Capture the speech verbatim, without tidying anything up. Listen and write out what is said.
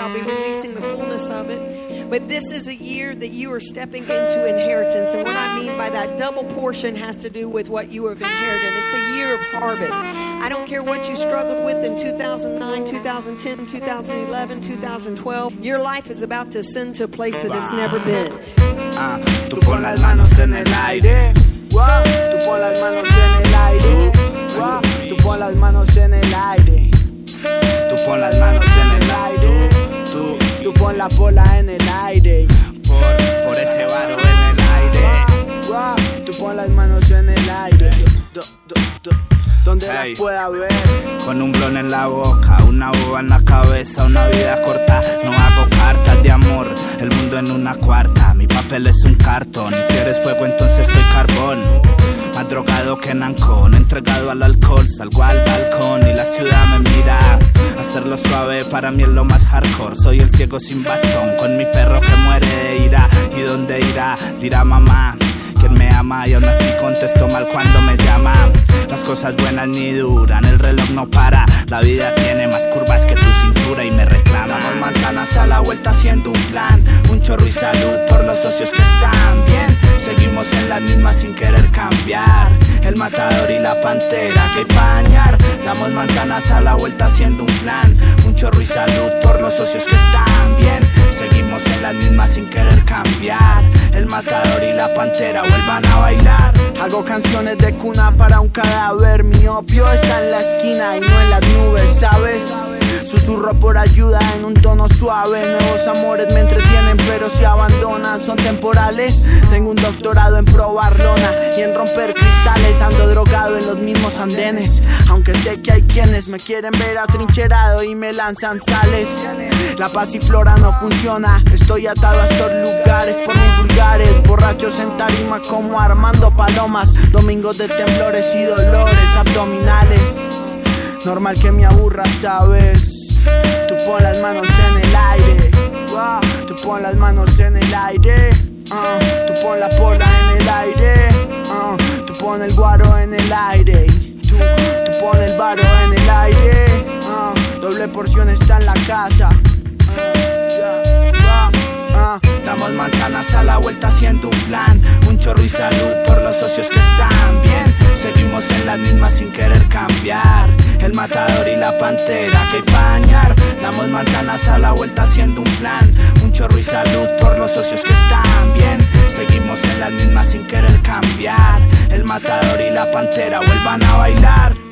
I'll be releasing the fullness of it. But this is a year that you are stepping into inheritance. And what I mean by that double portion has to do with what you have inherited. It's a year of harvest. I don't care what you struggled with in two thousand nine, two thousand ten, two thousand eleven, two thousand twelve. Your life is about to ascend to a place that it's never been. Ah, tú pon las manos en el aire. Wow, tú pon las manos en el aire. Wow, tú pon las manos en el aire. Tú pon las manos en el aire. Tú, tú, tú pon la bola en el aire. Por, por ese varo en el aire. Wow, tú pon las manos en el aire. Do, do, do, donde hey, las pueda ver. Con un blon en la boca, una boba en la cabeza, una vida corta. No hago cartas de amor, el mundo en una cuarta. Mi papel es un cartón y si eres fuego entonces soy carbón. Más drogado que Nancón, entregado al alcohol. Salgo al balcón y la ciudad me mira. Hacerlo suave para mí es lo más hardcore. Soy el ciego sin bastón, con mi perro que muere de ira. ¿Y dónde irá? Dirá mamá. Quien me ama y aún así contesto mal cuando me llama. Las cosas buenas ni duran, el reloj no para. La vida tiene más curvas que tu cintura y me reclama. Damos manzanas a la vuelta haciendo un plan. Un chorro y salud por los socios que están bien. Seguimos en las mismas sin querer cambiar. El matador y la pantera que pañar. Damos manzanas a la vuelta haciendo un plan. Un chorro y salud por los socios que están bien. Seguimos en las mismas sin querer cambiar. El matador y la pantera vuelvan a bailar. Hago canciones de cuna para un cadáver. Mi opio está en la esquina y no en las nubes, ¿sabes? Susurro por ayuda en un tono suave. Nuevos amores me entretienen pero se abandonan. Son temporales. Tengo un doctorado en probar lona y en romper cristales. Ando drogado en los mismos andenes. Aunque sé que hay quienes me quieren ver atrincherado y me lanzan sales. La pasiflora no funciona. Estoy atado a estos lugares por mis vulgares. Borrachos en tarima como Armando Palomas. Domingos de temblores y dolores abdominales. Normal que me aburra, ¿sabes? Tú pon las manos en el aire. Wow, tú pon las manos en el aire. Uh, tú pon la pola en el aire. Uh, tú pon el guaro en el aire. Tú, tú pon el varo en el aire. Uh, doble porción está en la casa. Uh, yeah, uh, uh. Damos manzanas a la vuelta haciendo un plan. Un chorro y salud por los socios que están bien. Seguimos en las mismas sin querer cambiar. El matador y la pantera que pañar. Damos manzanas a la vuelta haciendo un plan. Un chorro y salud por los socios que están bien. Seguimos en las mismas sin querer cambiar. El matador y la pantera vuelvan a bailar.